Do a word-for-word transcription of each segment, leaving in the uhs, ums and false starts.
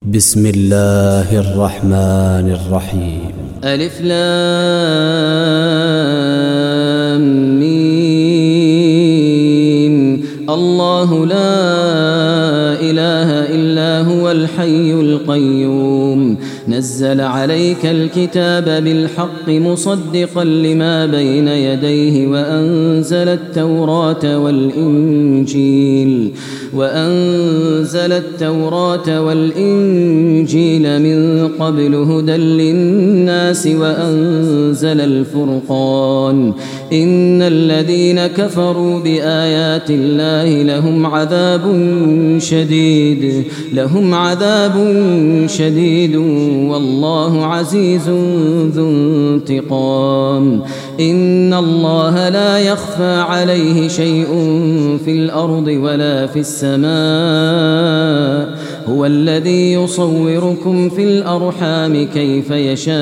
بسم الله الرحمن الرحيم. ألف لام ميم. الله لا إله إلا هو الحي القيوم نزل عليك الكتاب بالحق مصدقا لما بين يديه وأنزل التوراة والإنجيل وأنزل التوراة والإنجيل من قبل هدى للناس وأنزل الفرقان إن الذين كفروا بآيات الله لهم عذاب شديد لهم عذاب شديد والله عزيز ذو انتقام. إن الله لا يخفى عليه شيء في الأرض ولا في السماء هو الذي يصوركم في الأرحام كيف يشاء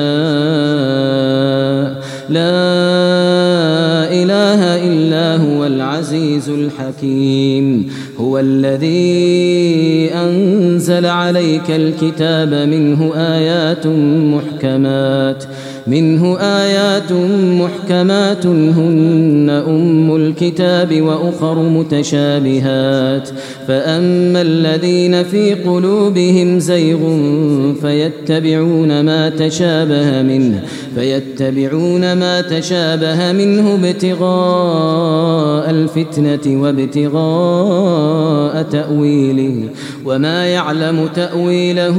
لا إله إلا هو العزيز الحكيم. هو الذي أنزل عليك الكتاب منه آيات محكمات منه آيات محكمات هن أم الكتاب وأخر متشابهات فأما الذين في قلوبهم زيغ فيتبعون ما تشابه منه فيتبعون ما تشابه منه ابتغاء الفتنة وابتغاء تأويله وما يعلم تأويله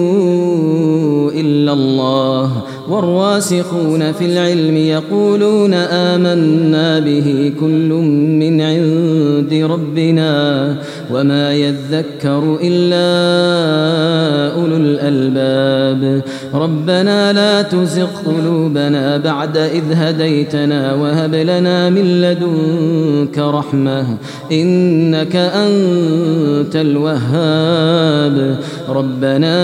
إلا الله والراسخون في العلم يقولون آمنا به كل من عند ربنا وما يذكر إلا أولو الألباب. ربنا لا تزغ قلوبنا بعد إذ هديتنا وهب لنا من لدنك رحمة إنك أنت الوهاب. ربنا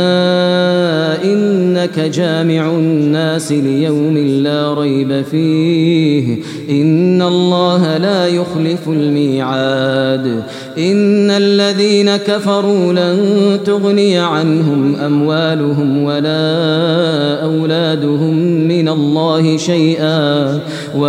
إنك جامع الناس ليوم لا ريب فيه إن الله لا يخلف الميعاد. إن الذين كفروا لن تغني عنهم أموالهم ولا أولادهم من الله شيئا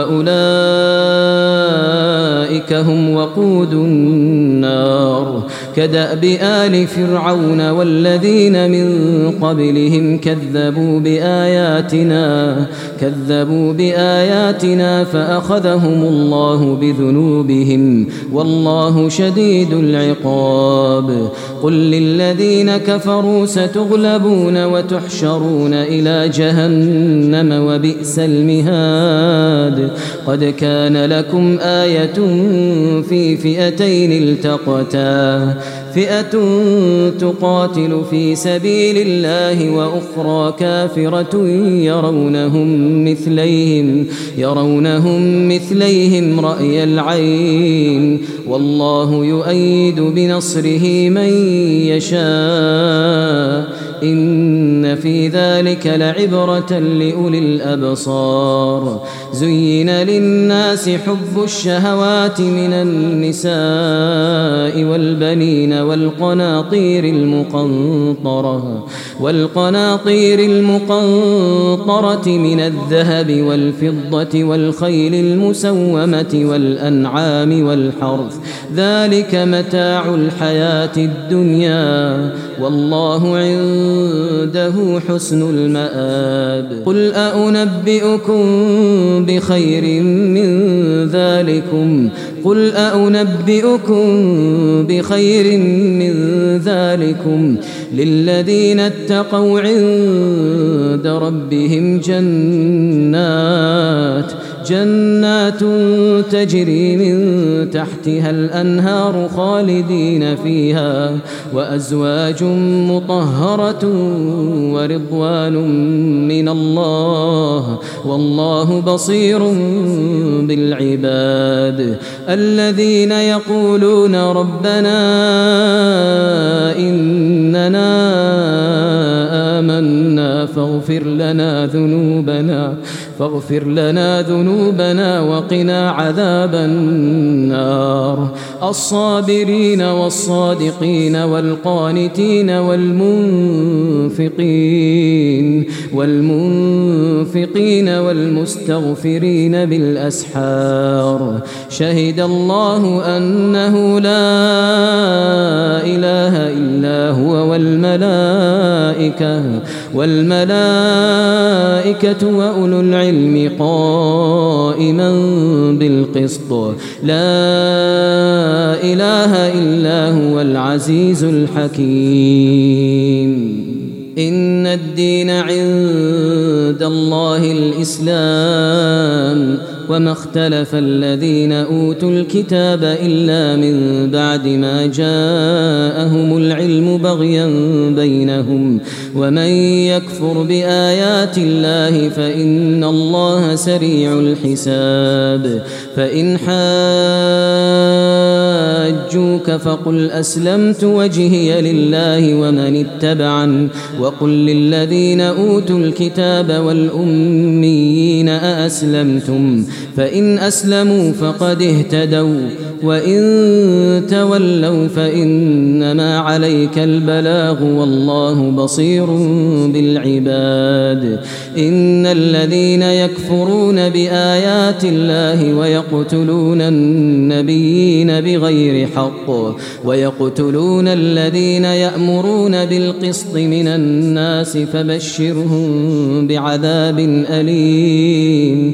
وأولئك هم وقود النار كدأب آل فرعون والذين من قبلهم كذبوا بآياتنا كذبوا بآياتنا فأخذهم الله بذنوبهم والله شديد العقاب. قل للذين كفروا ستغلبون وتحشرون إلى جهنم وبئس المهاد. قد كان لكم آية في فئتين التقتا فئة تقاتل في سبيل الله وأخرى كافرة يرونهم مثليهم يرونهم مثليهم رأي العين والله يؤيد بنصره من يشاء إن في ذلك لعبرة لأولي الأبصار. زين للناس حب الشهوات من النساء والبنين والقناطير المقنطرة والقناطير المقنطرة من الذهب والفضة والخيل المسومة والأنعام والحرث ذلك متاع الحياة الدنيا والله عنده حسن المآب. قل أأنبئكم بخير من ذلكم قل أأنبئكم بخير من ذلكم للذين اتقوا عند ربهم جنات جنات تجري من تحتها الأنهار خالدين فيها وأزواج مطهرة ورضوان من الله والله بصير بالعباد. الذين يقولون ربنا إننا آمنا فاغفر لنا ذنوبنا فاغفر لنا ذنوبنا وقنا عذاب النار. الصابرين والصادقين والقانتين والمنفقين والمنفقين والمستغفرين بالأسحار. شهد الله أنه لا إله إلا هو والملائكة والملائكة وأولو العلم قائما بالقسط. لا إله إلا هو العزيز الحكيم. إن الدين عند الله الإسلام وما اختلف الذين أوتوا الكتاب إلا من بعد ما جاءهم العلم بغيا بينهم ومن يكفر بآيات الله فإن الله سريع الحساب. فإن حاجوك فقل أسلمت وجهي لله ومن اتبعن وقل للذين أوتوا الكتاب والأميين أأسلمتم فإن أسلموا فقد اهتدوا وإن تولوا فإنما عليك البلاغ والله بصير بالعباد. إن الذين يكفرون بآيات الله ويقتلون النبيين بغير حق ويقتلون الذين يأمرون بالقسط من الناس فبشرهم بعذاب أليم.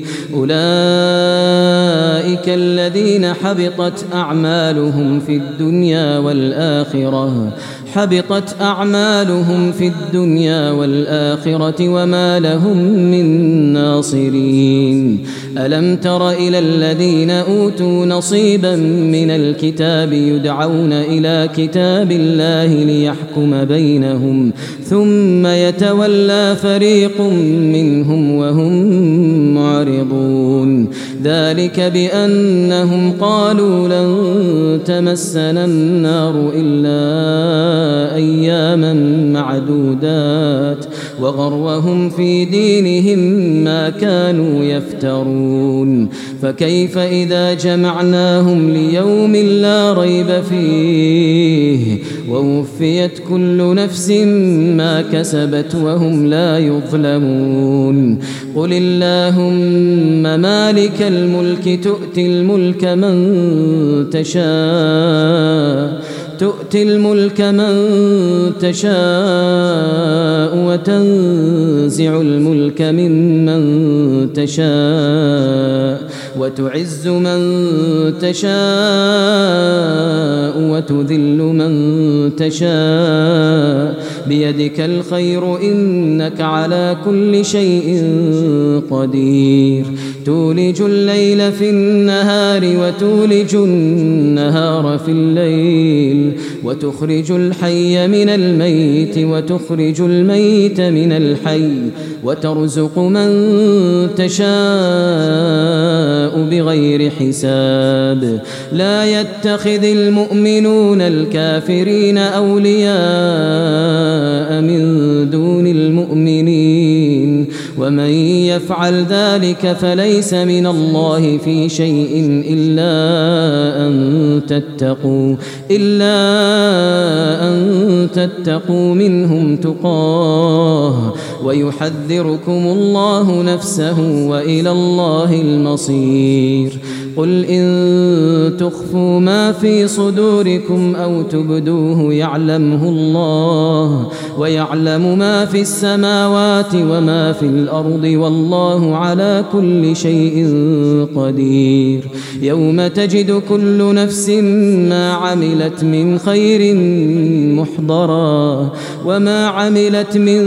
أولئك الذين حبطت أعمالهم في الدنيا والآخرة حبطت أعمالهم في الدنيا والآخرة وما لهم من ناصرين. ألم تر إلى الذين أوتوا نصيبا من الكتاب يدعون إلى كتاب الله ليحكم بينهم ثم يتولى فريق منهم وهم معرضون. ذلك بأنهم قالوا لن تمسنا النار إلا أياما معدودات وغرهم في دينهم ما كانوا يفترون. فكيف إذا جمعناهم ليوم لا ريب فيه ووفيت كل نفس ما كسبت وهم لا يظلمون. قل اللهم مالك الملك تؤتي الملك من تشاء تؤتي الملك من تشاء وتنزع الملك ممن تشاء وتعز من تشاء وتذل من تشاء بيدك الخير إنك على كل شيء قدير. تولج الليل في النهار وتولج النهار في الليل وتخرج الحي من الميت وتخرج الميت من الحي وترزق من تشاء بغير حساب. لا يتخذ المؤمنون الكافرين أولياء من دون المؤمنين ومن يفعل ذلك فليس من الله في شيء إلا أن تتقوا إلا أن تتقوا منهم تقاه ويحذركم الله نفسه وإلى الله المصير. قل إن تخفوا ما في صدوركم أو تبدوه يعلمه الله ويعلم ما في السماوات وما في الأرض والله على كل شيء قدير. يوم تجد كل نفس ما عملت من خير محضرا وما عملت من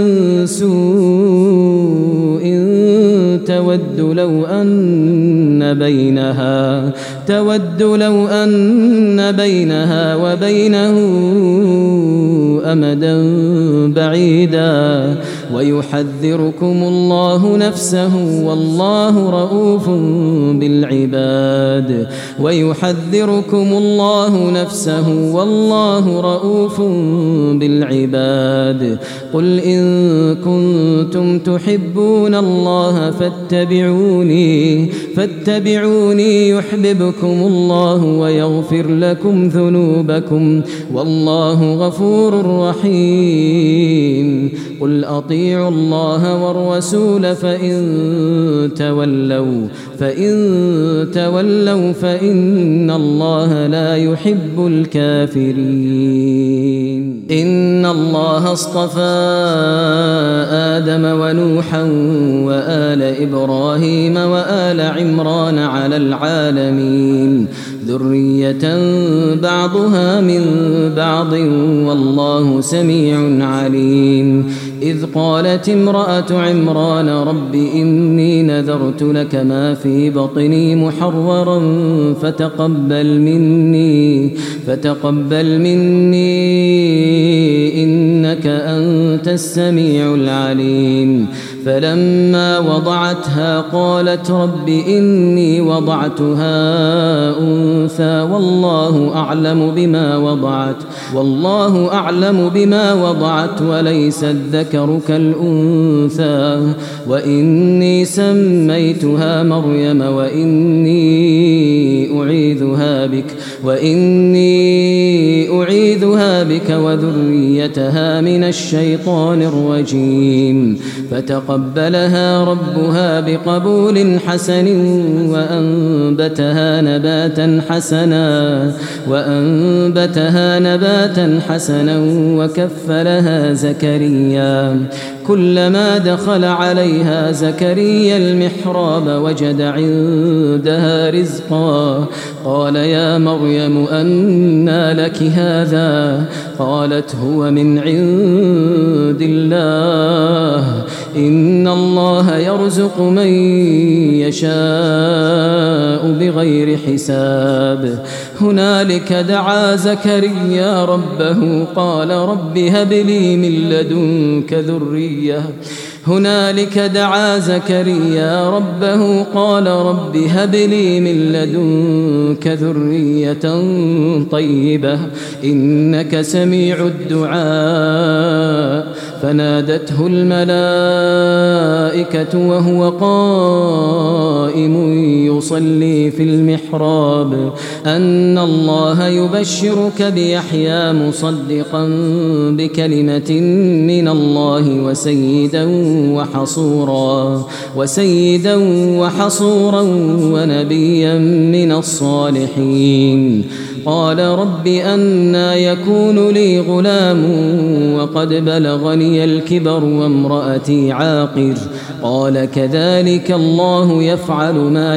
سوء تود لو أن بينها بعيدا تود لو أن بينها وبينه أمدا بعيدا ويحذركم الله نفسه والله رؤوف بالعباد ويحذركم الله نفسه والله رؤوف بالعباد قل إن كنتم تحبون الله فاتبعوني فاتبعوني يحببكم الله ويغفر لكم ذنوبكم والله غفور رحيم قل أطيعوا الله والرسول فإن تولوا فإن تولوا فإن الله لا يحب الكافرين إن الله اصطفى آدم ونوحا وآل إبراهيم وآل عمران على العالمين ذرية بعضها من بعض والله سميع عليم إذ قالت امرأة عمران رب إني نذرت لك ما في بطني محررا فتقبل مني فتقبل مني إنك أنت السميع العليم فلما وضعتها قالت رب إني وضعتها أنثى والله أعلم بما وضعت والله أعلم بما وضعت وليس الذكر كالأنثى وإني سميتها مريم وإني أعيذها بك وإني أعيذها بك وذريتها من الشيطان الرجيم فتقبلها ربها بقبول حسن وأنبتها نباتا حسنا وأنبتها نباتا حسنا وكفلها زكريا كلما دخل عليها زكريا المحراب وجد عندها رزقا قال يا مريم أنى لك هذا قالت هو من عند الله إن الله يرزق من يشاء بغير حساب هنالك دعا زكريا ربه قال رب هب لي من لدنك ذرية هنالك دعا زكريا ربه قال رب هب لي من لدنك ذرية طيبة إنك سميع الدعاء فنادته الملائكة وهو قائم يصلي في المحراب أن الله يبشرك بيحيى مصدقا بكلمة من الله وسيدا وحصورا وسيدا وحصورا ونبيا من الصالحين قال رب أنى يكون لي غلام وقد بلغني الكبر وامرأتي عاقر قال كذلك الله يفعل ما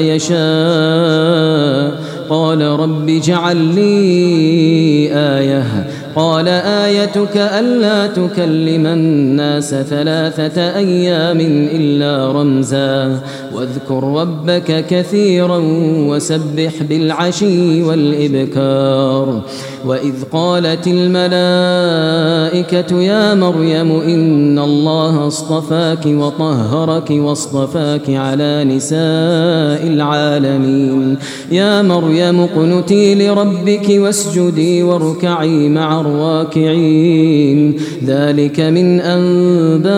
يشاء قال رب اجعل لي آية قال آيتك ألا تكلم الناس ثلاثة أيام إلا رمزا واذكر ربك كثيرا وسبح بالعشي والإبكار وإذ قالت الملائكة يا مريم إن الله اصطفاك وطهرك واصطفاك على نساء العالمين يا مريم اقنتي لربك واسجدي واركعي مع الراكعين ذلك من أنباء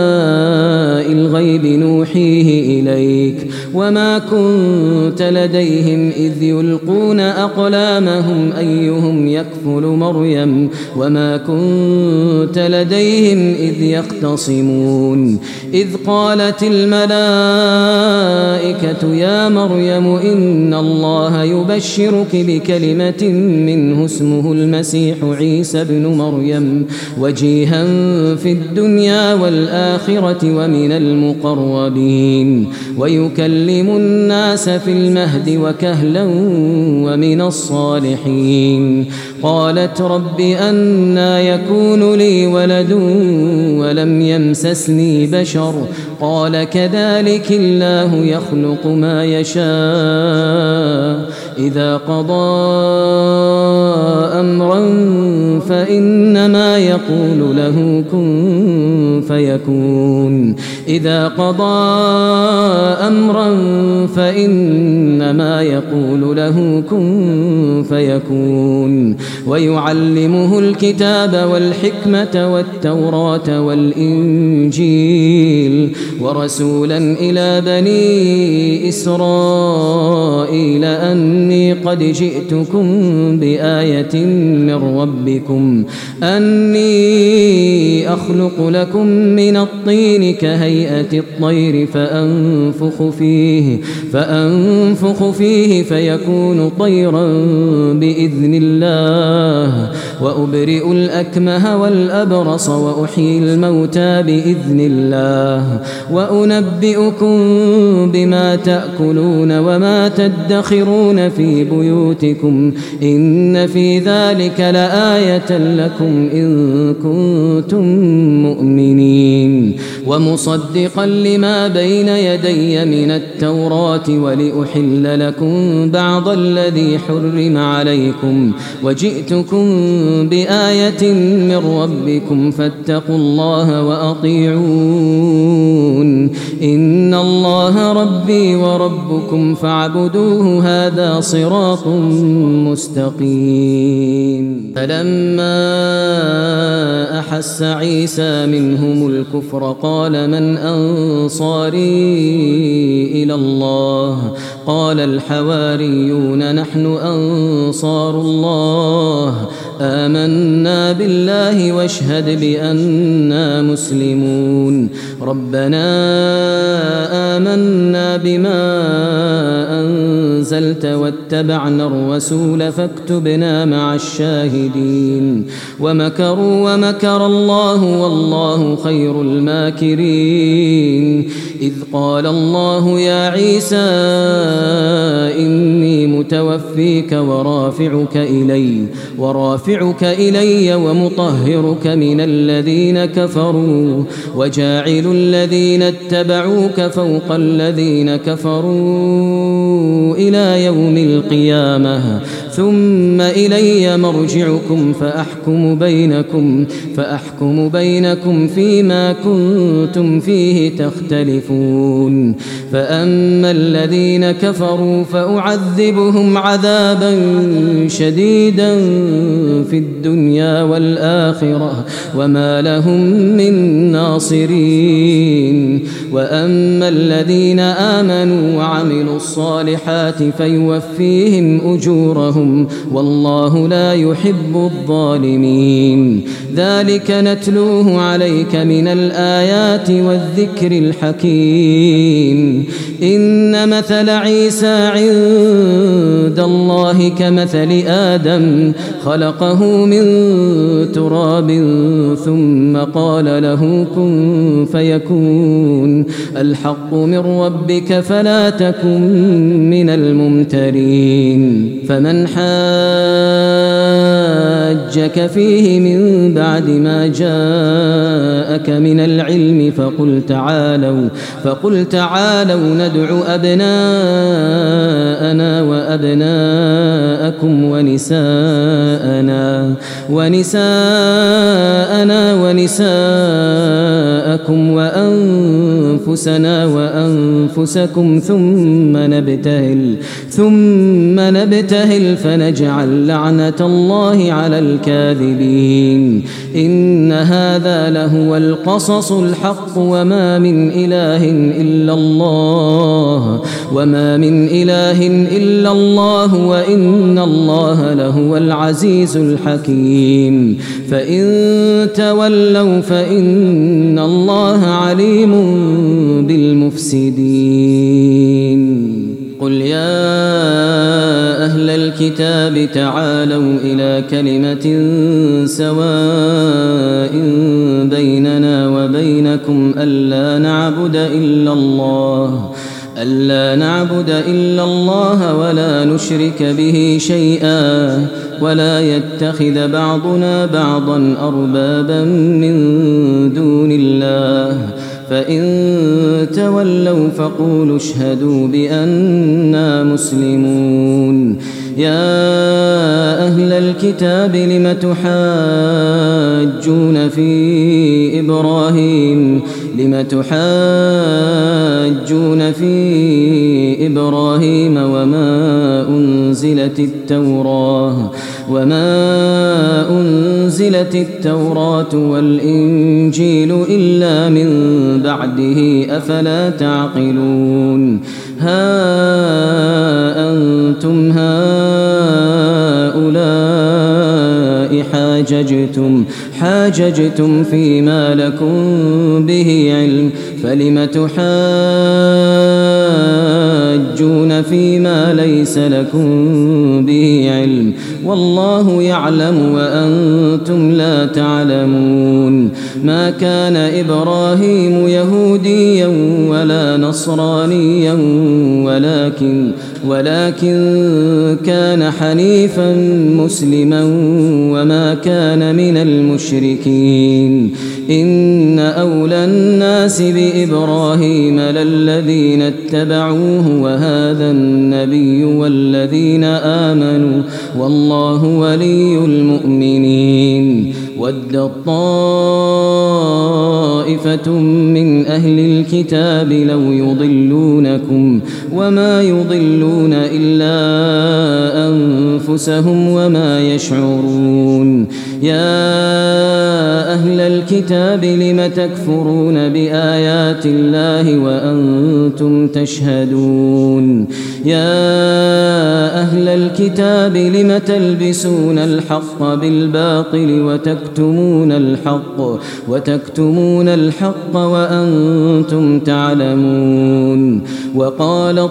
الغيب نوحيه إليك وما كنت لديهم إذ يلقون أقلامهم أيهم يكفل مريم وما كنت لديهم إذ يختصمون إذ قالت الملائكة يا مريم إن الله يبشرك بكلمة منه اسمه المسيح عيسى ابن مريم وجيها في الدنيا والآخرة ومن المقربين ويكلم الناس في المهد وكهلا ومن الصالحين قالت رب أنى يكون لي ولد ولم يمسسني بشر قال كذلك الله يخلق ما يشاء إذا قضى أمرا فإنما يقول له كن فيكون إذا قضى أمرا فإنما يقول له كن فيكون ويعلمه الكتاب والحكمة والتوراة والإنجيل ورسولا إلى بني إسرائيل أني قد جئتكم بآية من ربكم أني أخلق لكم من الطين كهيئة الطير فأنفخ فيه فأنفخ فيه فيكون طيرا بإذن الله وأبرئ الأكمه والأبرص وأحيي الموتى بإذن الله وأنبئكم بما تأكلون وما تدخرون في بيوتكم إن في ذلك لآية لكم إن كنتم مؤمنين ومصدقا لما بين يدي من التوراة ولأحل لكم بعض الذي حرم عليكم وجئتكم بآية من ربكم فاتقوا الله وأطيعون إن الله ربي وربكم فاعبدوه هذا صراط مستقيم فلما أحس عيسى منهم الكفر قال من أنصاري إلى الله قال الحواريون نحن أنصار الله آمنا بالله واشهد بأننا مسلمون ربنا آمنا بما أنزلت واتبعنا الرسول فاكتبنا مع الشاهدين ومكروا ومكر الله والله خير الماكرين إذ قال الله يا عيسى إني متوفيك ورافعك إلي ورافعك إلي ومطهرك من الذين كفروا وجاعل الذين اتبعوك فوق الذين كفروا إلى يوم القيامة ثم إلي مرجعكم فأحكم بينكم فأحكم بينكم فيما كنتم فيه تختلفون فأما الذين كفروا فأعذبهم عذابا شديدا في الدنيا والآخرة وما لهم من ناصرين وأما الذين آمنوا وعملوا الصالحات فيوفيهم أجورهم والله لا يحب الظالمين ذلك نتلوه عليك من الآيات والذكر الحكيم إن مثل عيسى عند الله كمثل آدم خلقه من تراب ثم قال له كن فيكون الحق من ربك فلا تكن من الممترين فمن حاجك فيه من بعد ما جاءك من العلم فقل تعالوا فقل تعالوا ندع أبناءنا وأبناءكم ونساءنا ونساءنا ونساءكم وأنفسنا وأنفسكم ثم نبتهل ثم نبتهل فنجعل لعنة الله على الكاذبين إن هذا لهو القصص الحق وما من إله إلا الله وما من إله إلا الله وإن الله لهو العزيز الحكيم فإن تولوا فإن الله عليم بالمفسدين قل يا أهل الكتاب تعالوا إلى كلمة سواء بيننا وبينكم ألا نعبد إلا الله ألا نعبد إلا الله ولا نشرك به شيئا ولا يتخذ بعضنا بعضا أربابا من دون الله فإن تولوا فقولوا اشهدوا بأننا مسلمون يا أهل الكتاب لم تحاجون في إبراهيم لم تحاجون في إبراهيم وما أنزلت التوراة وما أنزلت التوراة والإنجيل إلا من بعده أفلا تعقلون ها أنتم هؤلاء حاججتم حاججتم فيما لكم به علم فلم تحاجون فيما ليس لكم به علم والله يعلم وأنتم لا تعلمون ما كان إبراهيم يهوديا ولا نصرانيا ولكن ولكن كان حنيفا مسلما وما كان من المشركين إن أولى الناس بإبراهيم للذين اتبعوه وهذا النبي والذين آمنوا والله ولي المؤمنين ود طائفة من أهل الكتاب لو يضلونكم وما يضلون إلا أنفسهم وما يشعرون يا أهل الكتاب لم تكفرون بآيات الله وأنتم تشهدون يا أهل الكتاب لم تلبسون الحق بالباطل وتكتمون الحق وتكتمون الحق وأنتم تعلمون وقالت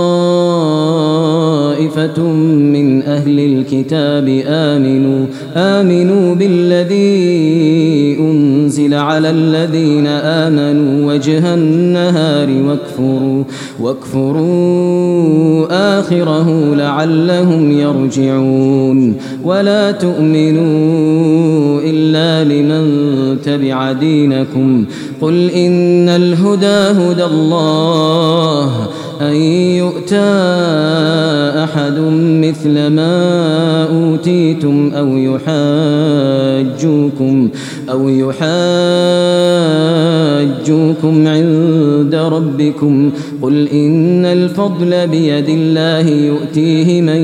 طائفة من أهل الكتاب آمنوا آمنوا بالذي أنزل على الذين آمنوا وجه النهار واكفروا واكفروا آخره لعلهم يرجعون ولا تؤمنوا إلا لمن تبع دينكم قل إن الهدى هدى الله أن يؤتى أحد مثل ما أوتيتم أو يحاجوكم أو يحاجوكم عند ربكم قل إن الفضل بيد الله يؤتيه من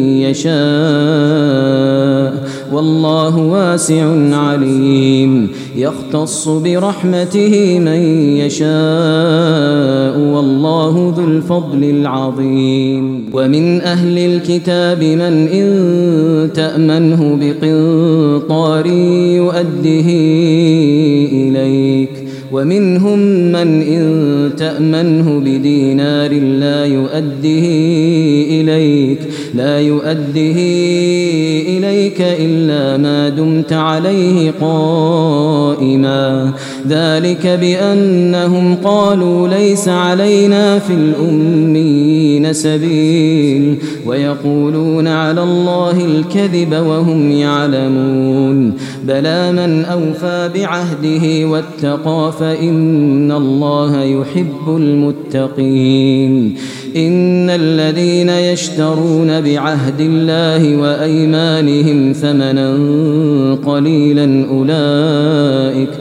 يشاء والله واسع عليم يختص برحمته من يشاء والله ذو الفضل العظيم ومن أهل الكتاب من إن تأمنه بقنطار يؤده إليك ومنهم من إن تأمنه بدينار لا يؤده إليك لا يؤده إليك إلا ما دمت عليه قائما ذلك بأنهم قالوا ليس علينا في الأميين سبيل ويقولون على الله الكذب وهم يعلمون بلى من أوفى بعهده واتقى فإن الله يحب المتقين إن الذين يشترون بعهد الله وأيمانهم ثمنا قليلا أولئك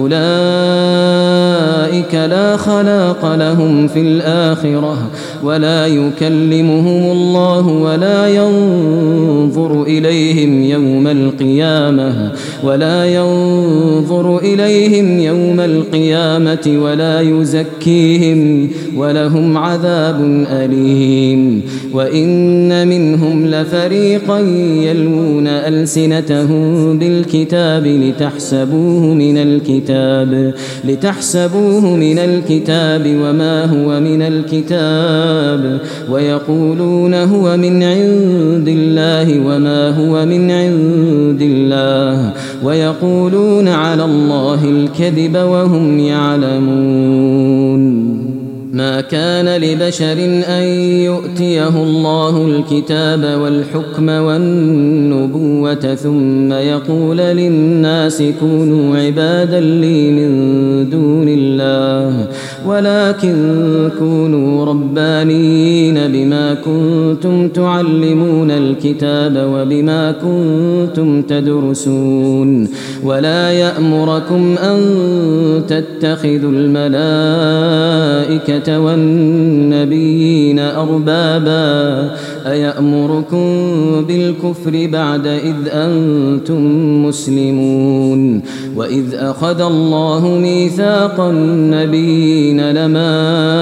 أولئك لا خلاق لهم في الآخرة ولا يكلمهم الله ولا ينظر إليهم يوم القيامة ولا ينظر إليهم يوم القيامة ولا يزكيهم ولهم عذاب أليم وإن منهم لفريقا يلوون ألسنتهم بالكتاب لتحسبوه من الكتاب لتحسبوه من الكتاب وما هو من الكتاب ويقولون هو من عند الله وما هو من عند الله ويقولون على الله الكذب وهم يعلمون ما كان لبشر أن يؤتيه الله الكتاب والحكم والنبوة ثم يقول للناس كونوا عبادا لي من دون الله ولكن كونوا ربانيين بما كنتم تعلمون الكتاب وبما كنتم تدرسون ولا يأمركم أن تتخذوا الملائكة والنبيين أربابا أيأمركم بالكفر بعد إذ أنتم مسلمون وإذ أخذ الله ميثاق النبيين لما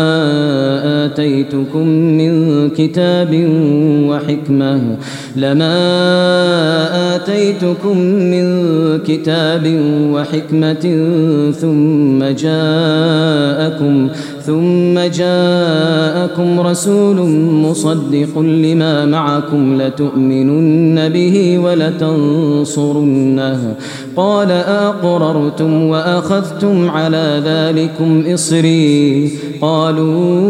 آتيتكم من كتاب وحكمة لما آتيتكم من كتاب وحكمة ثم جاءكم ثم جاءكم رسول مصدق لما معكم لتؤمنن به ولتنصرنه قال أقررتم وأخذتم على ذلكم إصري قالوا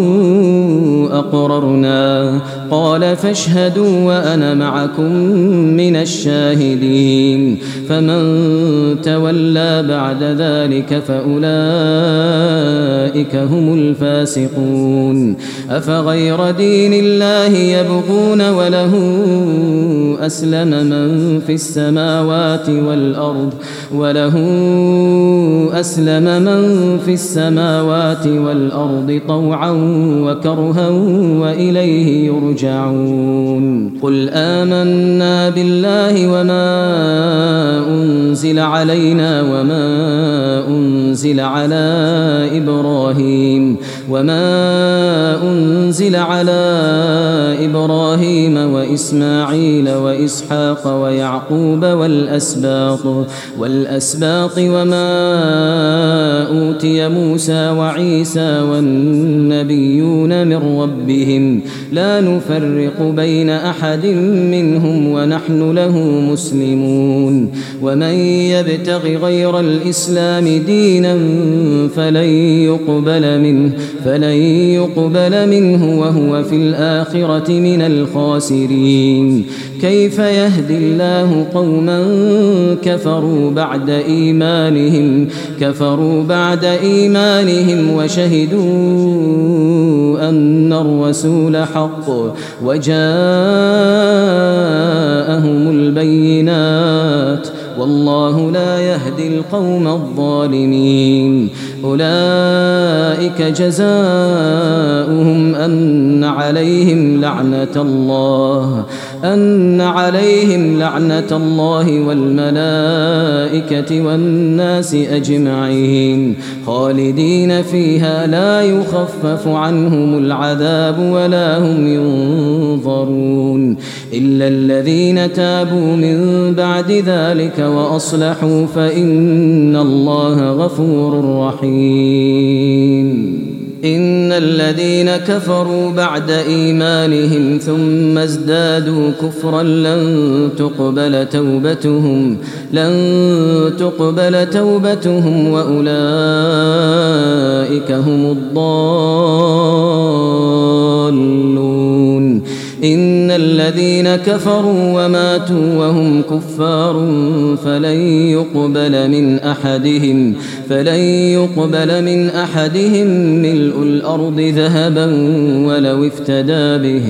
أقررنا قال فاشهدوا وأنا معكم من الشاهدين فمن تولى بعد ذلك فأولئك هم الفاسقون أفغير دين الله يبغون وله أسلم من في السماوات والأرض وله أسلم من في السماوات والأرض طوعا وكرها وإليه يرجعون قل آمنا بالله وما أنزل علينا وما أنزل على إبراهيم وما أنزل على إبراهيم وإسماعيل وإسحاق ويعقوب والأسباط والأسباط وما أوتي موسى وعيسى والنبيون من ربهم لا نفرق بين أحد منهم ونحن له مسلمون ومن يبتغ غير الإسلام دينا فلن يقبل منه فلن يقبل منه وهو في الآخرة من الخاسرين كيف يهدي الله قوما كفروا بعد إيمانهم كفروا بعد إيمانهم وشهدوا أن الرسول حق وجاءهم البينات والله لا يهدي القوم الظالمين أولئك جزاؤهم أن عليهم لعنة الله أن عليهم لعنة الله والملائكة والناس أجمعين خالدين فيها لا يخفف عنهم العذاب ولا هم ينظرون إلا الذين تابوا من بعد ذلك وأصلحوا فإن الله غفور رحيم إن الذين كفروا بعد إيمانهم ثم ازدادوا كفرا لن تقبل توبتهم لن تقبل توبتهم وأولئك هم الضالون إن الذين كفروا وماتوا وهم كفار فلن يقبل من أحدهم فلن يقبل من أحدهم ملء الأرض ذهبا ولو افتدى به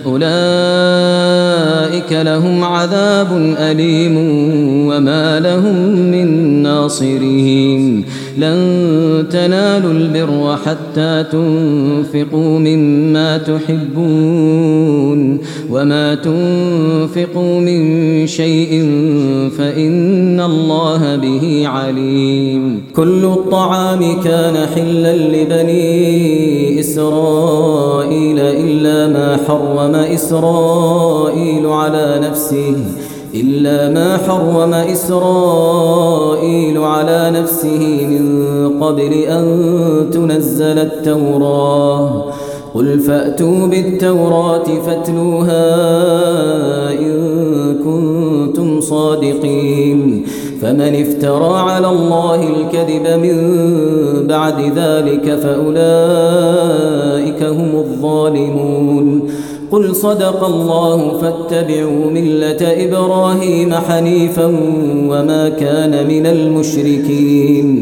أولئك لهم عذاب أليم وما لهم من ناصرين لن تنالوا البر حتى تنفقوا مما تحبون وما تنفقوا من شيء فإن الله به عليم كل الطعام كان حلا لبني إسرائيل إلا ما حرم إسرائيل على نفسه إلا ما حرم إسرائيل على نفسه من قبل أن تنزل التوراة قل فأتوا بالتوراة فاتلوها إن كنتم صادقين فمن افترى على الله الكذب من بعد ذلك فأولئك هم الظالمون قل صدق الله فاتبعوا ملة إبراهيم حنيفا وما كان من المشركين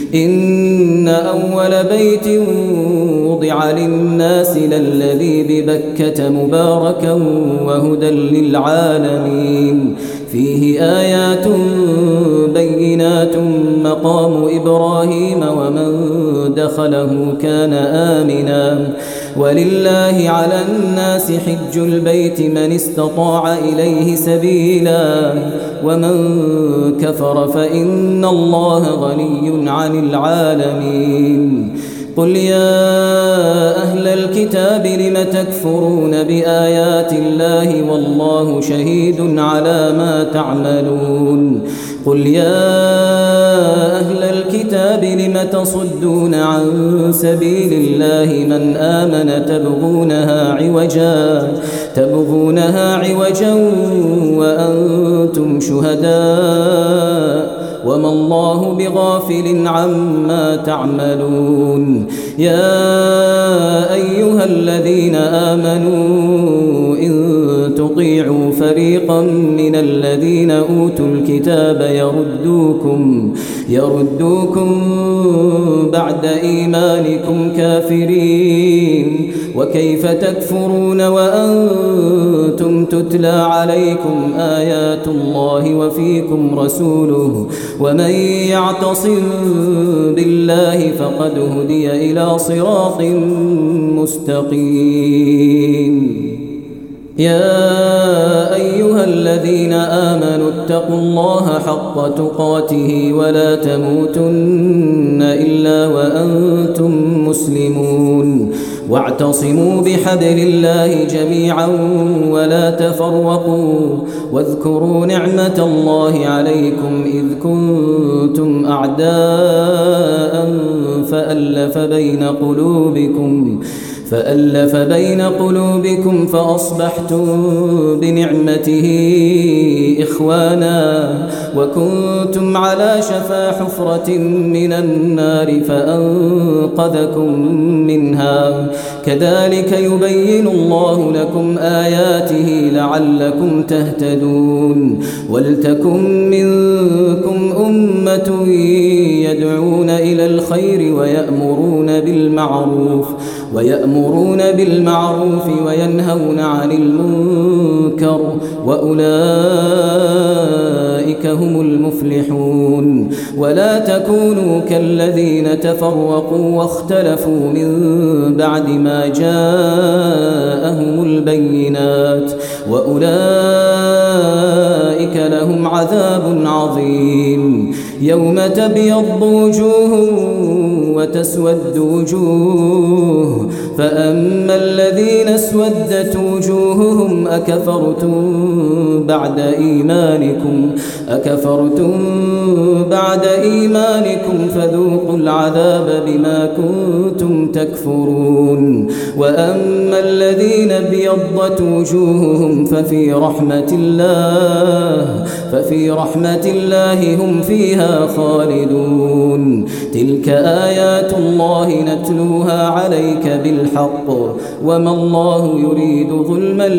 إن أول بيت وضع للناس للذي ببكة مباركا وهدى للعالمين فيه آيات بينات مقام إبراهيم ومن دخله كان آمنا ولله على الناس حج البيت من استطاع إليه سبيلا ومن كفر فإن الله غني عن العالمين قل يا أهل الكتاب لم تكفرون بآيات الله والله شهيد على ما تعملون قل يا أهل الكتاب لم تصدون عن سبيل الله من آمن تبغونها عوجا تبغونها عوجا وأنتم شهداء وما الله بغافل عما تعملون يا أيها الذين آمنوا إن تطيعوا فريقا من الذين أوتوا الكتاب يردوكم يردوكم بعد إيمانكم كافرين وكيف تكفرون وأنتم تتلى عليكم آيات الله وفيكم رسوله ومن يعتصم بالله فقد هدي إلى صراط مستقيم يا أيها الذين آمنوا اتقوا الله حق تقاته ولا تموتن إلا وأنتم مسلمون واعتصموا بحبل الله جميعا ولا تفرقوا واذكروا نعمة الله عليكم إذ كنتم أعداء فألف بين قلوبكم فألف بين قلوبكم فأصبحتم بنعمته إخوانا وكنتم على شفا حفرة من النار فأنقذكم منها كذلك يبين الله لكم آياته لعلكم تهتدون ولتكن منكم أمة يدعون إلى الخير ويأمرون بالمعروف ويأمرون بالمعروف وينهون عن المنكر وأولئك هم المفلحون ولا تكونوا كالذين تفرقوا واختلفوا من بعد ما جاءهم البينات وأولئك لهم عذاب عظيم يوم تبيض وجوه وتسود وجوه فأما الذين اسودت وجوههم أكفرتم بعد إيمانكم أكفرتم بعد إيمانكم فذوقوا العذاب بما كنتم تكفرون وأما الذين ابيضت وجوههم ففي رحمة الله ففي رحمة الله هم فيها خالدون تلك آيات الله نتلوها عليك بالحق وما الله يريد ظلما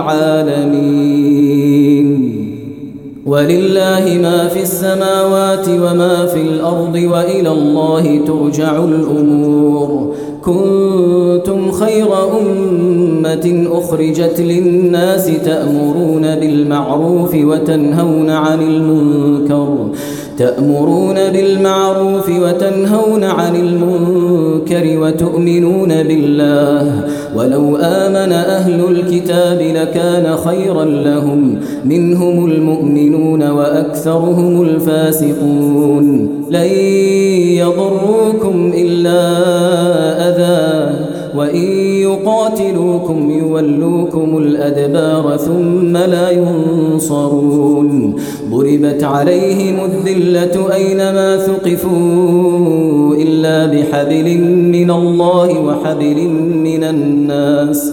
للعالمين ولله ما في السماوات وما في الأرض وإلى الله ترجع الأمور كنتم خير أمة أخرجت للناس تأمرون بالمعروف وتنهون عن المنكر تأمرون بالمعروف وتنهون عن المنكر وتؤمنون بالله ولو آمن أهل الكتاب لكان خيرا لهم منهم المؤمنون وأكثرهم الفاسقون لن يضروكم إلا أذى وإن يقاتلوكم يولوكم الأدبار ثم لا ينصرون ضربت عليهم الذلة أينما ثقفوا إلا بحبل من الله وحبل من الناس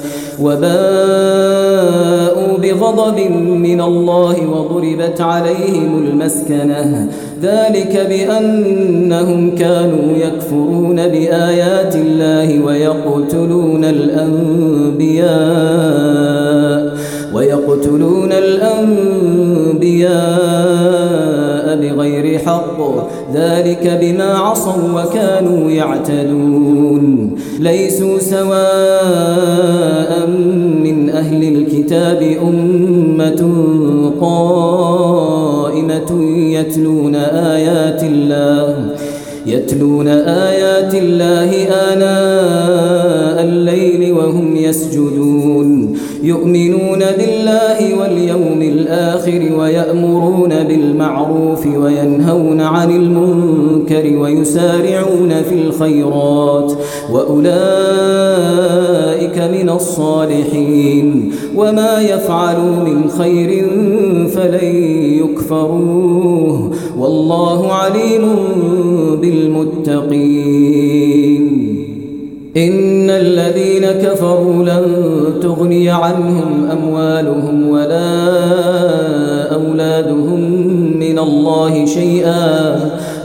وباءوا بغضب من الله وضربت عليهم المسكنة ذلك بأنهم كانوا يكفرون بآيات الله ويقتلون الأنبياء ويقتلون الأنبياء بغير حق ذلك بما عصوا وكانوا يعتدون ليسوا سواء من أهل الكتاب أمة قائمة يتلون آيات الله يتلون آيات الله آناء الليل وهم يسجدون يؤمنون بالله واليوم الآخر ويأمرون بالمعروف وينهون عن المنكر ويسارعون في الخيرات وأولئك من الصالحين وما يفعلوا من خير فلن يكفروه والله عليم بالمتقين إن الذين كفروا لن تغني عنهم أموالهم ولا أولادهم من الله شيئا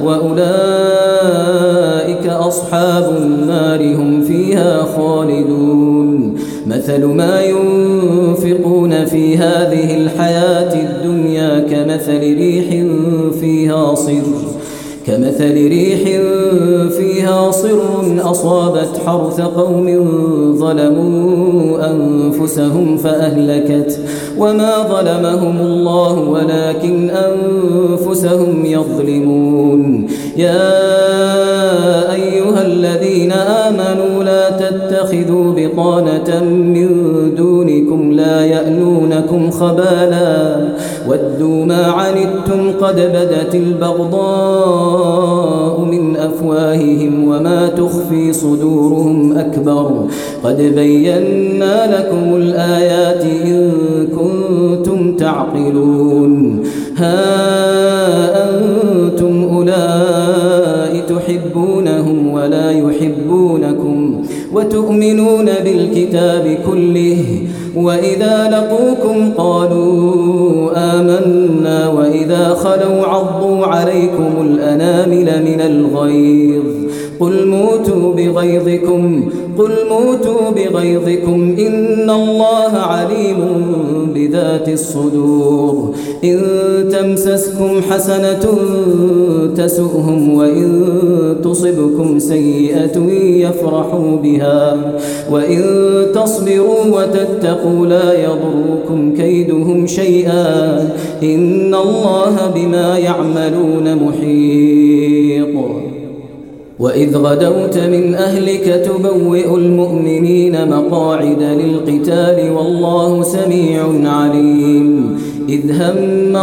وأولئك أصحاب النار هم فيها خالدون مثل ما ينفقون في هذه الحياة الدنيا كمثل ريح فيها صر كمثل ريح فيها صر أصابت حرث قوم ظلموا أنفسهم فأهلكت وما ظلمهم الله ولكن أنفسهم يظلمون يا أيها الذين آمنوا لا تتخذوا بطانة من دونكم لا يألونكم خبالا ودوا ما عنتم قد بدت البغضاء من أفواههم وما تخفي صدورهم أكبر قد بينا لكم الآيات إن كنتم تعقلون ها أنتم أولئك تحبونهم ولا يحبونكم وتؤمنون بالكتاب كله وإذا لقوكم قالوا آمنا وإذا خلوا عضوا عليكم الأنامل من الغيظ قل موتوا بغيظكم قل موتوا بغيظكم إن الله عليم بذات الصدور إن تمسسكم حسنة تسؤهم وإن تصبكم سيئة يفرحوا بها وإن تصبروا وتتقوا لا يضركم كيدهم شيئا إن الله بما يعملون محيط وإذ غدوت من أهلك تبوئ المؤمنين مقاعد للقتال والله سميع عليم إذ هم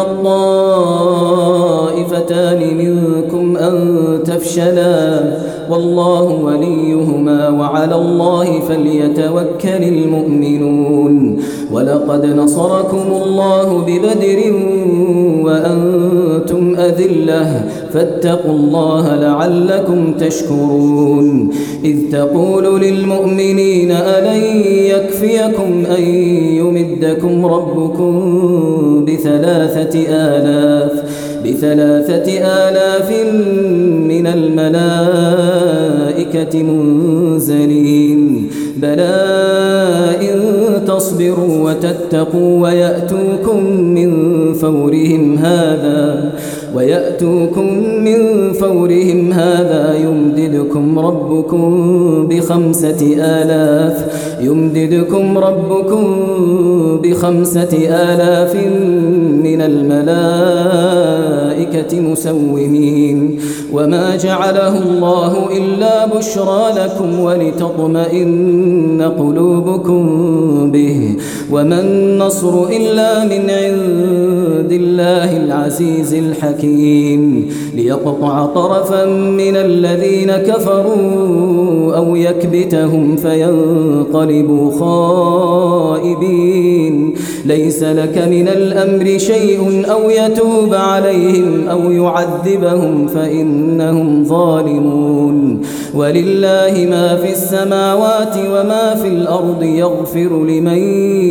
الطائفتان منكم أن تفشلا والله وليهما وعلى الله فليتوكل المؤمنون ولقد نصركم الله ببدر وأنتم أذلة فاتقوا الله لعلكم تشكرون إذ تقول للمؤمنين ألن يكفيكم أن يمدكم ربكم بثلاثة آلاف بثلاثة آلاف من الملائكة منزلين بلى إن تصبروا وتتقوا ويأتوكم من فورهم هذا ويأتوكم من فورهم هذا يمددكم ربكم بخمسة آلاف يمددكم ربكم بخمسة آلاف من الملائكة مسومين وما جعله الله إلا بشرى لكم ولتطمئن قلوبكم به وما النصر إلا من عند الله العزيز الحكيم ليقطع طرفا من الذين كفروا أو يكبتهم فينقلبوا خائبين ليس لك من الأمر شيء أو يتوب عليهم أو يعذبهم فإنهم ظالمون ولله ما في السماوات وما في الأرض يغفر لمن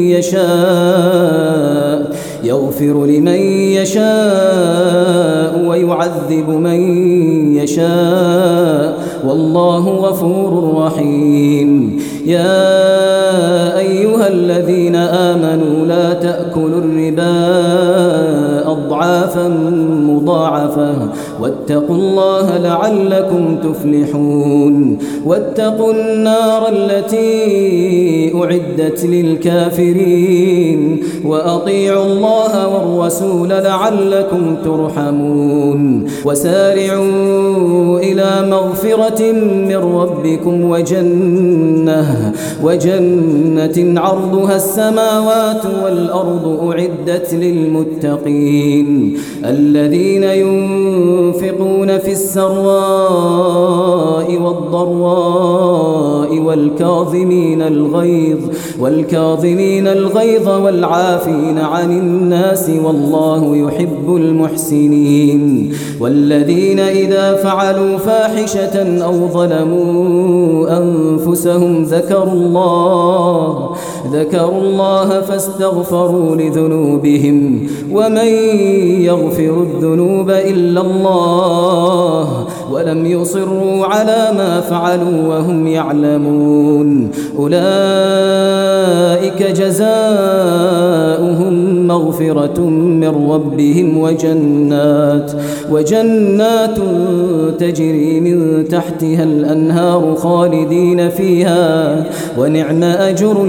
يشاء يغفر لمن يشاء ويعذب من يشاء والله غفور رحيم. يا أيها الذين آمنوا لا تأكلوا الربا أضعافا مضاعفة واتقوا الله لعلكم تفلحون. واتقوا النار التي أعدت للكافرين وأطيعوا الله والرسول لعلكم ترحمون. وسارعوا إلى مغفرة من ربكم وجنة وجنة عرضها السماوات والأرض أعدت للمتقين الذين ينفقون في السراء والضراء والكاظمين الغيظ والكاظمين الغيظ والعافين عن الناس والله يحب المحسنين. والذين إذا فعلوا فاحشة أو ظلموا أنفسهم ذكروا الله ذكروا الله فاستغفروا لذنوبهم ومن يغفر الذنوب إلا الله ولم يصروا على ما فعلوا وهم يعلمون. أولئك جزاؤهم مغفرة من ربهم وجنات وجنات تجري من تحتها الأنهار خالدين فيها ونعم أجر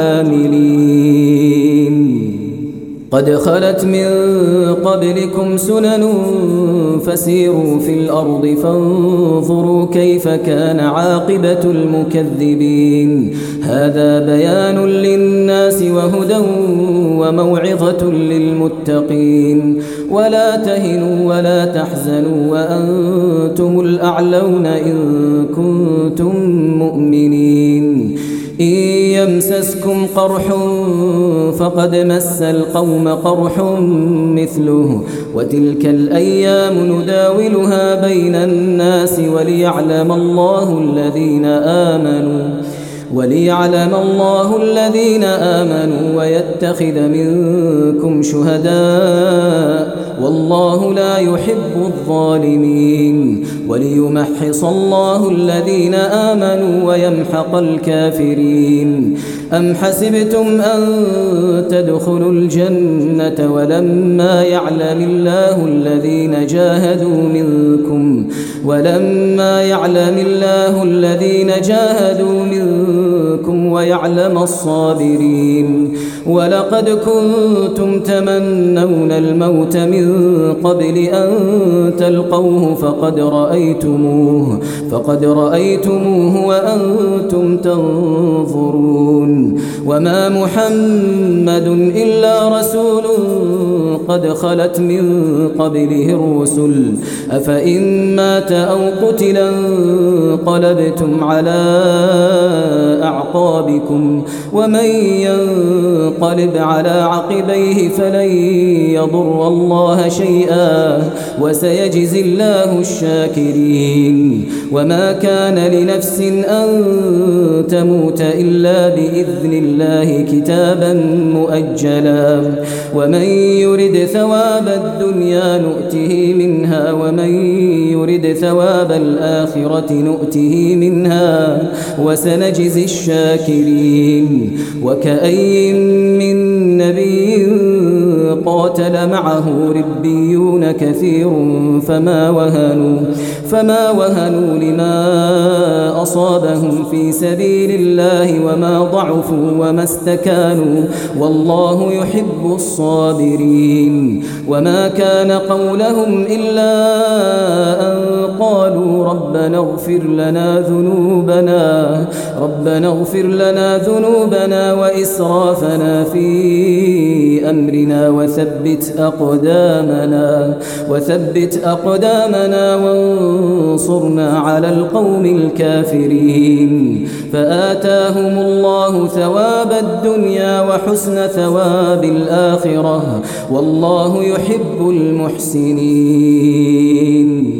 العاملين. قد خلت من قبلكم سنن فسيروا في الأرض فانظروا كيف كان عاقبة المكذبين. هذا بيان للناس وهدى وموعظة للمتقين. ولا تهنوا ولا تحزنوا وأنتم الأعلون إن كنتم مؤمنين. إن يمسسكم قرح فقد مس القوم قرح مثله وتلك الأيام نداولها بين الناس وليعلم الله الذين آمنوا وليعلم الله الذين آمنوا ويتخذ منكم شهداء والله لا يحب الظالمين. وليمحص الله الذين آمنوا ويمحق الكافرين. أم حسبتم أن تدخلوا الجنة ولما يعلم الله الذين جاهدوا منكم ولما يعلم الله الذين جاهدوا منكم ويعلم الصابرين. ولقد كنتم تمنون الموت من قبل أن تلقوه فقد رأيتموه فقد رأيتموه وأنتم تنظرون. وما محمد إلا رسول قد خلت من قبله الرسل أفإن مات أو قتلا انقلبتم على أعقابكم ومن ينقلب على عقبيه فلن يضر الله شيئا وسيجزي الله الشاكرين. وما كان لنفس أن تموت إلا بإذن الله كتابا مؤجلا ومن يرد ثواب الدنيا نؤته منها ومن يرد ثواب الآخرة نؤته منها وسنجزي الشاكرين. وكأي من نبي قاتل معه ربيون كثير فما وهنوا فما وهنوا لما أصابهم في سبيل الله وما ضعفوا وما استكانوا والله يحب الصابرين. وما كان قولهم إلا أن قالوا ربنا اغفر لنا ذنوبنا ربنا اغفر لنا ذنوبنا وإسرافنا في أمرنا وثبت أقدامنا وثبت أقدامنا وانصرنا على القوم الكافرين. فآتاهم الله ثواب الدنيا وحسن ثواب الآخرة والله يحب المحسنين.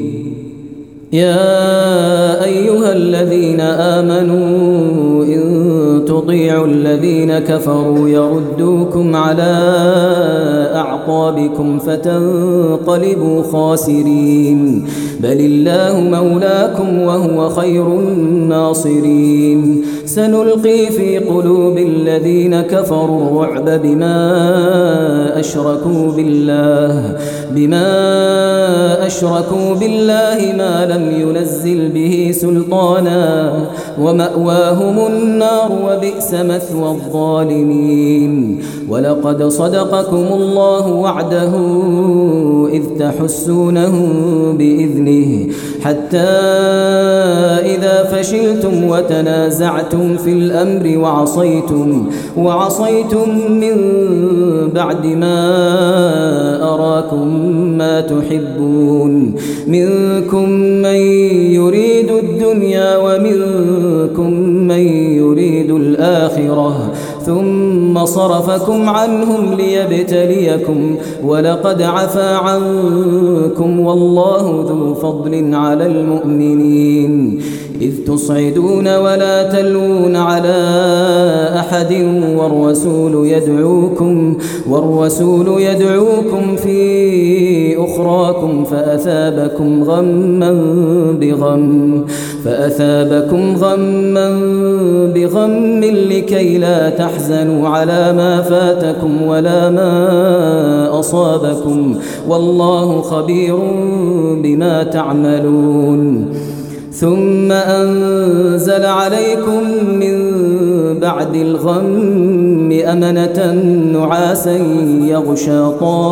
يا أيها الذين آمنوا إن تطيعوا الذين كفروا يردوكم على أعقابكم فتنقلبوا خاسرين بل الله مولاكم وهو خير الناصرين سنلقي في قلوب الذين كفروا الرعب بما أشركوا بالله بما أشركوا بالله ما لم ينزل به سلطانا ومأواهم النار وبئس مثوى الظالمين ولقد صدقكم الله وعده إذ تحسونهم بإذنه حتى إذا فشلتم وتنازعتم في الأمر وعصيتم وعصيتم من بعد ما أراكم ما تحبون منكم من يريد الدنيا ومنكم من يريد الآخرة ثم صرفكم عنهم ليبتليكم ولقد عفا عنكم والله ذو فضل على المؤمنين إذ تصعدون ولا تلوون على أحد والرسول يدعوكم والرسول يدعوكم في أخراكم فأثابكم غما بغم فأثابكم غما بغم لكي لا تحزنوا على ما فاتكم ولا ما أصابكم والله خبير بما تعملون ثم أنزل عليكم من بعد الغم أمنة نعاسا يغشى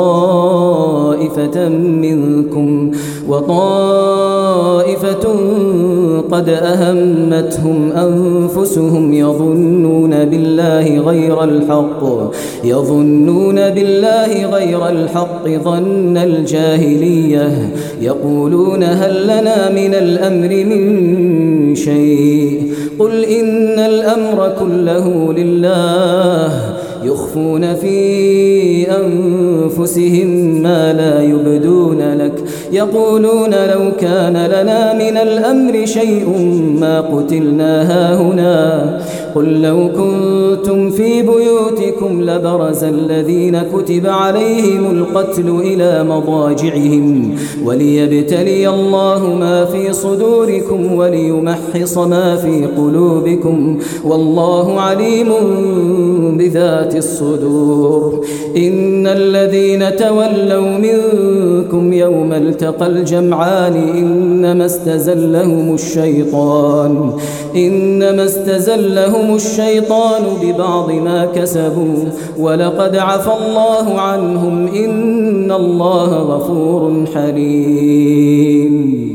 طائفة منكم وطائفة قد أهمتهم أنفسهم يظنون بالله غير الحق يظنون بالله غير الحق ظن الجاهلية يقولون هل لنا من الأمر من شيء قل إن الأمر كله لله يخفون في أنفسهم ما لا يبدون لك يقولون لو كان لنا من الأمر شيء ما قتلنا هاهنا قل لو كنتم في بيوتكم لبرز الذين كتب عليهم القتل إلى مضاجعهم وليبتلي الله ما في صدوركم وليمحص ما في قلوبكم والله عليم بذات الصدور إن الذين تولوا منكم يوم التقى الجمعان إنما استزلهم الشيطان إنما استزلهم الشيطان ببعض ما كسبوا ولقد عفى الله عنهم إن الله غفور حليم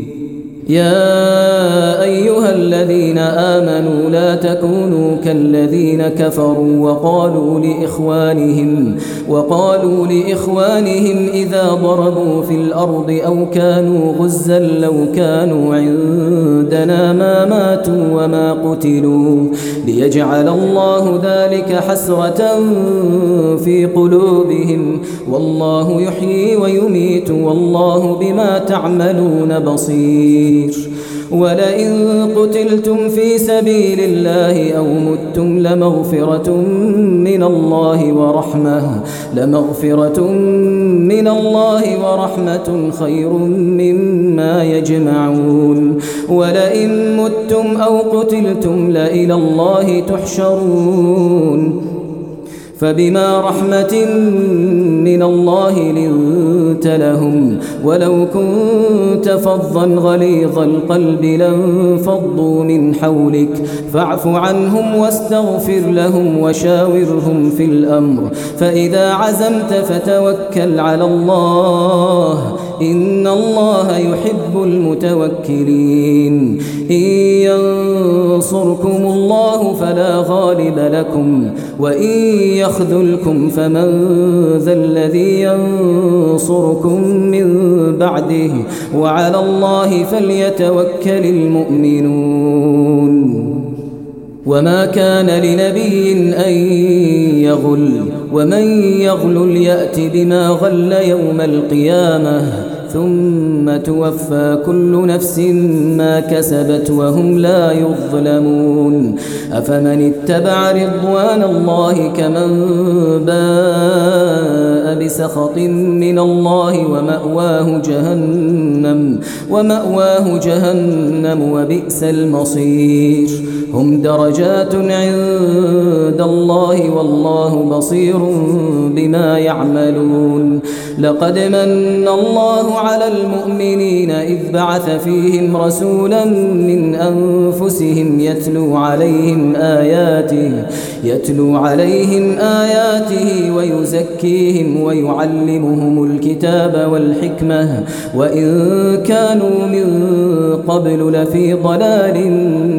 يا أيها الذين آمنوا لا تكونوا كالذين كفروا وقالوا لإخوانهم وقالوا لإخوانهم إذا ضربوا في الأرض أو كانوا غزا لو كانوا عندنا ما ماتوا وما قتلوا ليجعل الله ذلك حسرة في قلوبهم والله يحيي ويميت والله بما تعملون بصير ولئن قتلتم في سبيل الله أو متم لمغفرة من الله ورحمة لمغفرة من الله ورحمة خير مما يجمعون ولئن متم أو قتلتم لإلى الله تحشرون فبما رحمة من الله لنت لهم ولو كنت فظا غليظ القلب لانفضوا من حولك فاعف عنهم واستغفر لهم وشاورهم في الأمر فإذا عزمت فتوكل على الله إن الله يحب المتوكلين إن ينصركم الله فلا غالب لكم وإن يخذلكم فمن ذا الذي ينصركم من بعده وعلى الله فليتوكل المؤمنون وما كان لنبي أن يغل ومن يغل يأت بما غل يوم القيامة ثم توفى كل نفس ما كسبت وهم لا يظلمون أفمن اتبع رضوان الله كمن باء باء بسخط من الله ومأواه جهنم ومأواه جهنم وبئس المصير هم درجات عند الله والله بصير بما يعملون لقد من الله على المؤمنين إذ بعث فيهم رسولا من أنفسهم يتلو عليهم آياته يتلو عليهم آياته ويزكيهم ويعلمهم الكتاب والحكمة وإن كانوا من قبل لفي ضلال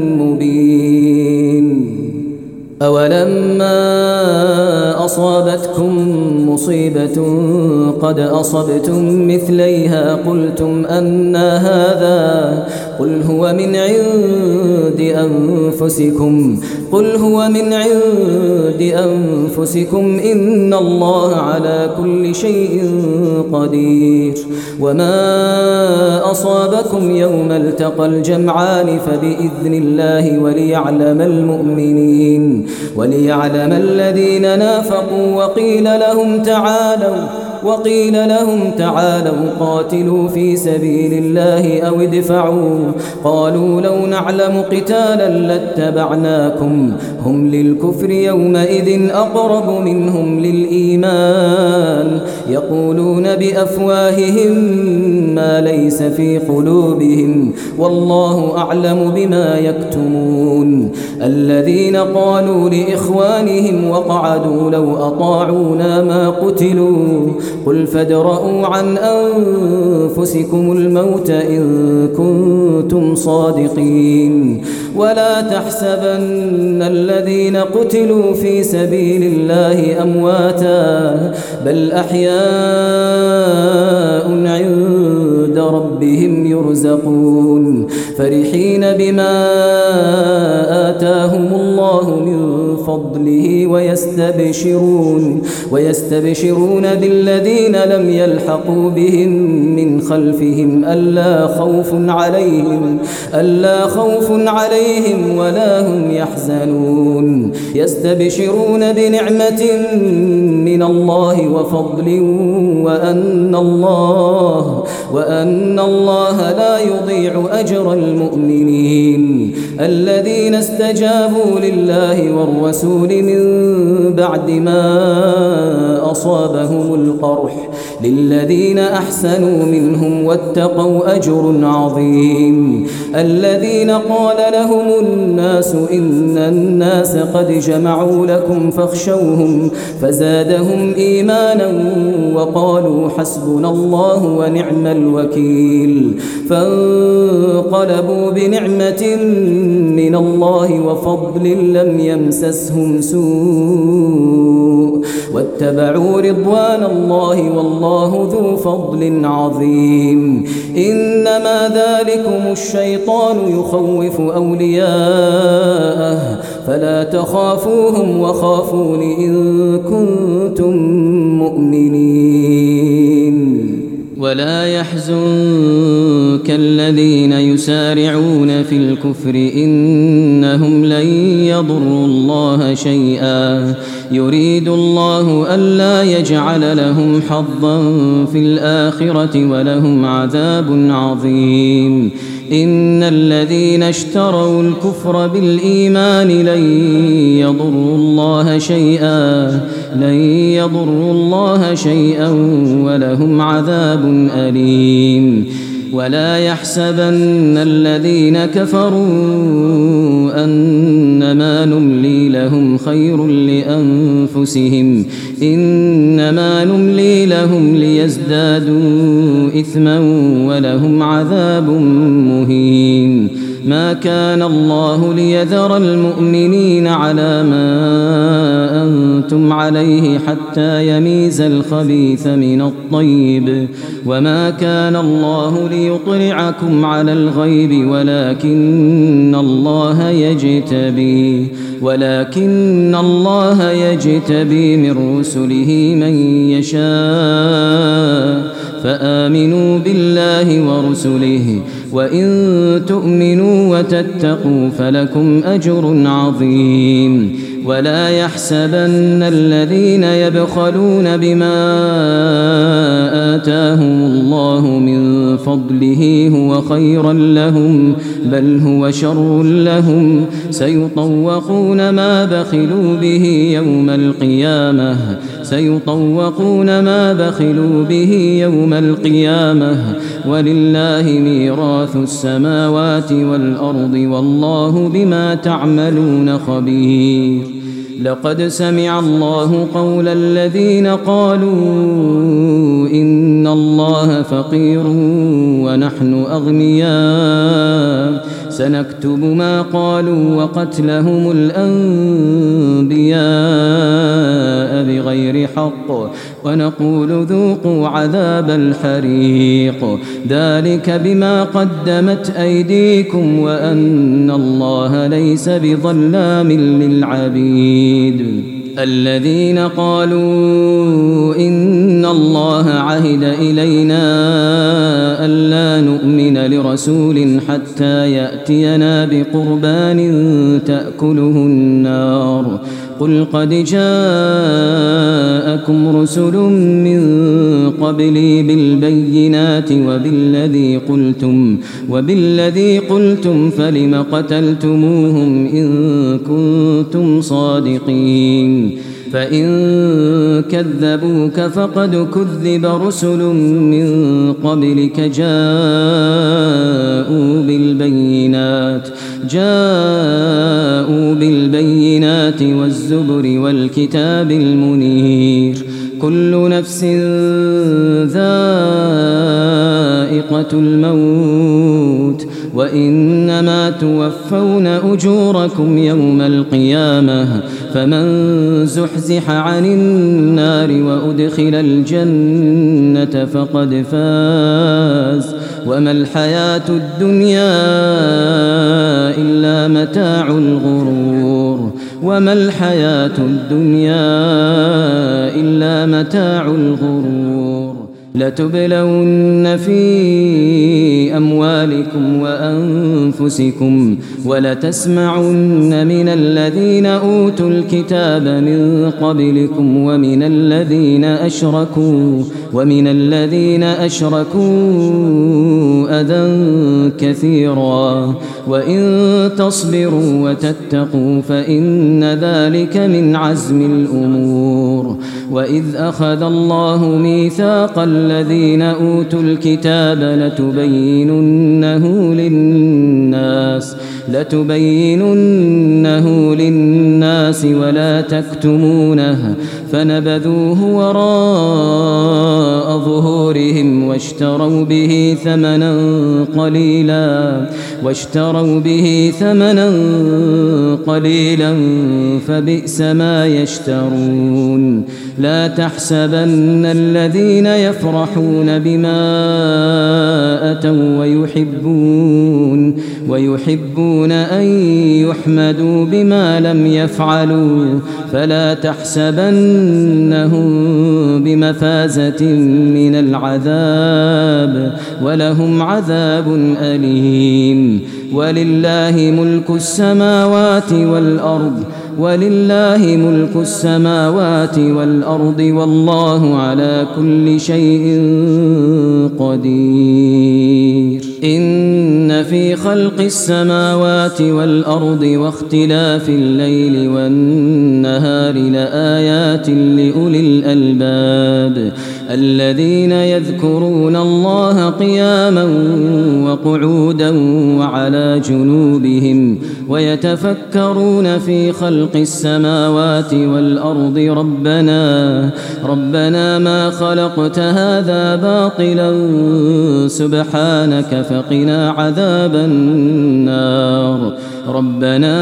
مبين أولما أصابتكم مصيبة قد أصبتم مثليها قلتم أنى هذا قل هو من عند أنفسكم قل هو من عند أنفسكم إن الله على كل شيء قدير وما أصابكم يوم التقى الجمعان فبإذن الله وليعلم المؤمنين وليعلم الذين نافقوا وقيل لهم تعالوا وقيل لهم تعالوا قاتلوا في سبيل الله أو ادفعوا قالوا لو نعلم قتالا لاتبعناكم هم للكفر يومئذ أقرب منهم للإيمان يقولون بأفواههم ما ليس في قلوبهم والله أعلم بما يكتمون الذين قالوا لإخوانهم وقعدوا لو أطاعونا ما قتلوا قل فادرءوا عن أنفسكم الموت إن كنتم صادقين ولا تحسبن الذين قتلوا في سبيل الله أمواتا بل أحياء عند ربهم يرزقون فرحين بما آتاهم الله من فضله ويستبشرون ويستبشرون بالذين لم يلحقوا بهم من خلفهم ألا خوف عليهم ألا خوف عليهم ولا هم يحزنون يستبشرون بنعمة من الله وفضل وأن الله وأن الله لا يضيع أجر المؤمنين الذين استجابوا لله والرسول من بعد ما أصابهم القرح للذين أحسنوا منهم واتقوا أجر عظيم الذين قال لهم الناس إن الناس قد جمعوا لكم فاخشوهم فزادهم إيمانا وقالوا حسبنا الله ونعم الوكيل فانقلبوا بنعمة من الله وفضل لم يمسسهم سوء واتبعوا رضوان الله والله ذو فضل عظيم إنما ذلكم الشيطان يخوف أولياءه فلا تخافوهم وخافون إن كنتم مؤمنين ولا يحزنك الذين يسارعون في الكفر إنهم لن يضروا الله شيئا يريد الله ألا يجعل لهم حظا في الآخرة ولهم عذاب عظيم إن الذين اشتروا الكفر بالإيمان لن يضروا الله شيئا لن يضروا الله شيئا ولهم عذاب أليم ولا يحسبن الذين كفروا أنما نملي لهم خير لأنفسهم إنما نملي لهم ليزدادوا إثما ولهم عذاب مهين ما كان الله ليذر المؤمنين على ما أنتم عليه حتى يميز الخبيث من الطيب وما كان الله ليطلعكم على الغيب ولكن الله يجتبي ولكن الله يجتبي من رسله من يشاء فآمنوا بالله ورسله وإن تؤمنوا وتتقوا فلكم أجر عظيم ولا يحسبن الذين يبخلون بما آتاهم الله من فضله هو خيرا لهم بل هو شر لهم سيطوقون ما بخلوا به يوم القيامة سيطوقون ما بخلوا به يوم القيامة ولله ميراث السماوات والأرض والله بما تعملون خبير. لقد سمع الله قول الذين قالوا إن الله فقير ونحن أغنياء سنكتب ما قالوا وقتلهم الأنبياء بغير حق ونقول ذوقوا عذاب الحريق ذلك بما قدمت أيديكم وأن الله ليس بظلام للعبيد. الذين قالوا إن الله عهد إلينا ألا نؤمن لرسول حتى يأتينا بقربان تأكله النار قل قد جاءكم رسل من قبلي بالبينات وبالذي قلتم وبالذي قلتم فلم قتلتموهم إن كنتم صادقين فإن كذبوك فقد كذب رسل من قبلك جاءوا بالبينات جاءوا بالبينات والزبر والكتاب المنير كل نفس ذائقة الموت وإنما توفون أجوركم يوم القيامة فمن زحزح عن النار وأدخل الجنة فقد فاز وما الحياة الدنيا إلا متاع الغرور وما الحياة الدنيا إلا متاع الغرور. لتبلون في أموالكم وأنفسكم ولتسمعن من الذين أوتوا الكتاب من قبلكم ومن الذين أشركوا ومن الذين أشركوا أذى كثيرا وإن تصبروا وتتقوا فإن ذلك من عزم الأمور. وإذ أخذ الله ميثاق الذين أوتوا الكتاب لتبيننه للناس لتبيننه للناس ولا تكتمونه فنبذوه وراء ظهورهم واشتروا به ثمنا قليلا واشتروا به ثمنا قليلا فبئس ما يشترون. لا تحسبن الذين يفرحون بما أتوا ويحبون ويحبون أن يحمدوا بما لم يفعلوا فلا تحسبنهم بمفازة من العذاب ولهم عذاب أليم. ولله ملك السماوات والأرض ولله ملك السماوات والأرض والله على كل شيء قدير. إن في خلق السماوات والأرض واختلاف الليل والنهار لآيات لأولي الألباب الذين يذكرون الله قياما وقعودا وعلى جنوبهم ويتفكرون في خلق السماوات والأرض ربنا ربنا ما خلقت هذا باطلا سبحانك فقنا عذاب النار. ربنا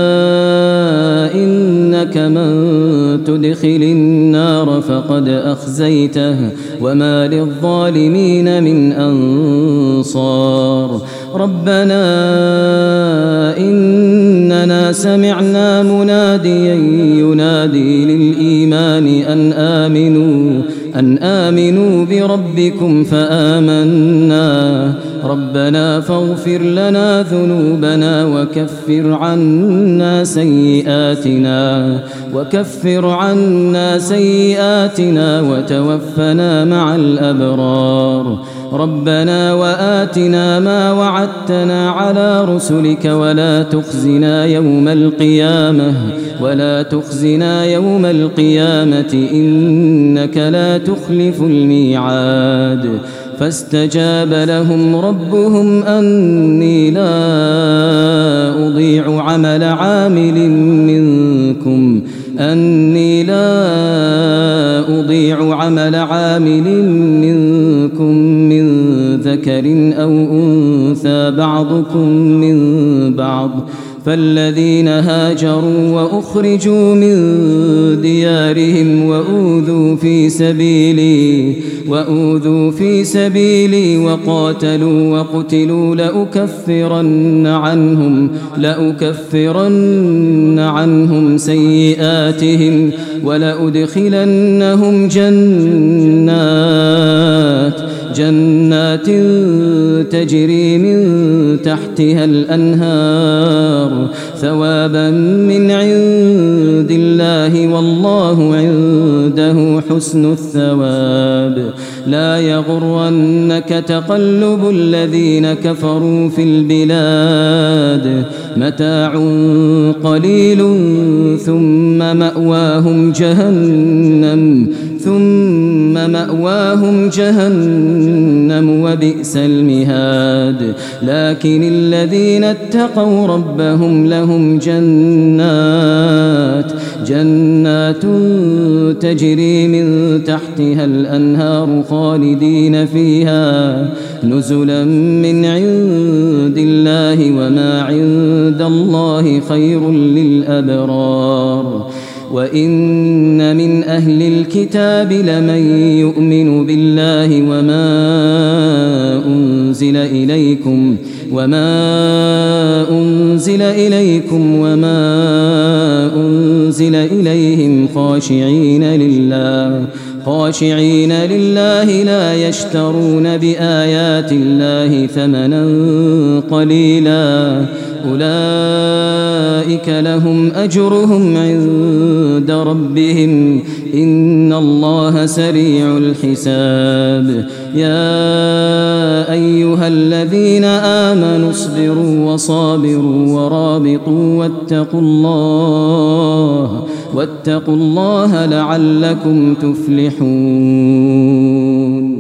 إنك من تدخل النار فقد أخزيته وما للظالمين من أنصار. ربنا إننا سمعنا مناديا ينادي للإيمان أن آمنوا أن آمنوا بربكم فآمنا ربنا فاغفر لنا ذنوبنا وكفر عنا سيئاتنا وكفر عنا سيئاتنا وتوفنا مع الأبرار ربنا وآتنا ما وعدتنا على رسلك ولا تخزنا يوم القيامة ولا تخزنا يوم القيامة إنك لا تخلف الميعاد فاستجاب لهم ربهم أني لا أضيع عمل عامل منكم أني لا أضيع عمل عامل منكم من ذكر أو أنثى بعضكم من بعض فالذين هاجروا وأخرجوا من ديارهم وأوذوا في سبيلي وأوذوا في سبيلي وقاتلوا وقتلوا لأكفرن عنهم لأكفرن عنهم سيئاتهم ولأدخلنهم جنات جنات تجري من تحتها الأنهار ثوابا من عند الله والله عنده حسن الثواب لا يغرنك تقلب الذين كفروا في البلاد متاع قليل ثم مأواهم جهنم ثم مأواهم جهنم وبئس المهاد لكن الذين اتقوا ربهم لهم جنات جنات تجري من تحتها الأنهار خالدين فيها نزلا من عند الله وما عند الله خير للأبرار وإن من أهل الكتاب لمن يؤمن بالله وما أنزل إليكم وما أنزل إليكم وما أنزل إليهم خاشعين لله خاشعين لله لا يشترون بآيات الله ثمنا قليلا أولئك لهم أجرهم عند ربهم إن الله سريع الحساب يا أيها الذين آمنوا اصبروا وصابروا ورابطوا واتقوا الله واتقوا الله لعلكم تفلحون.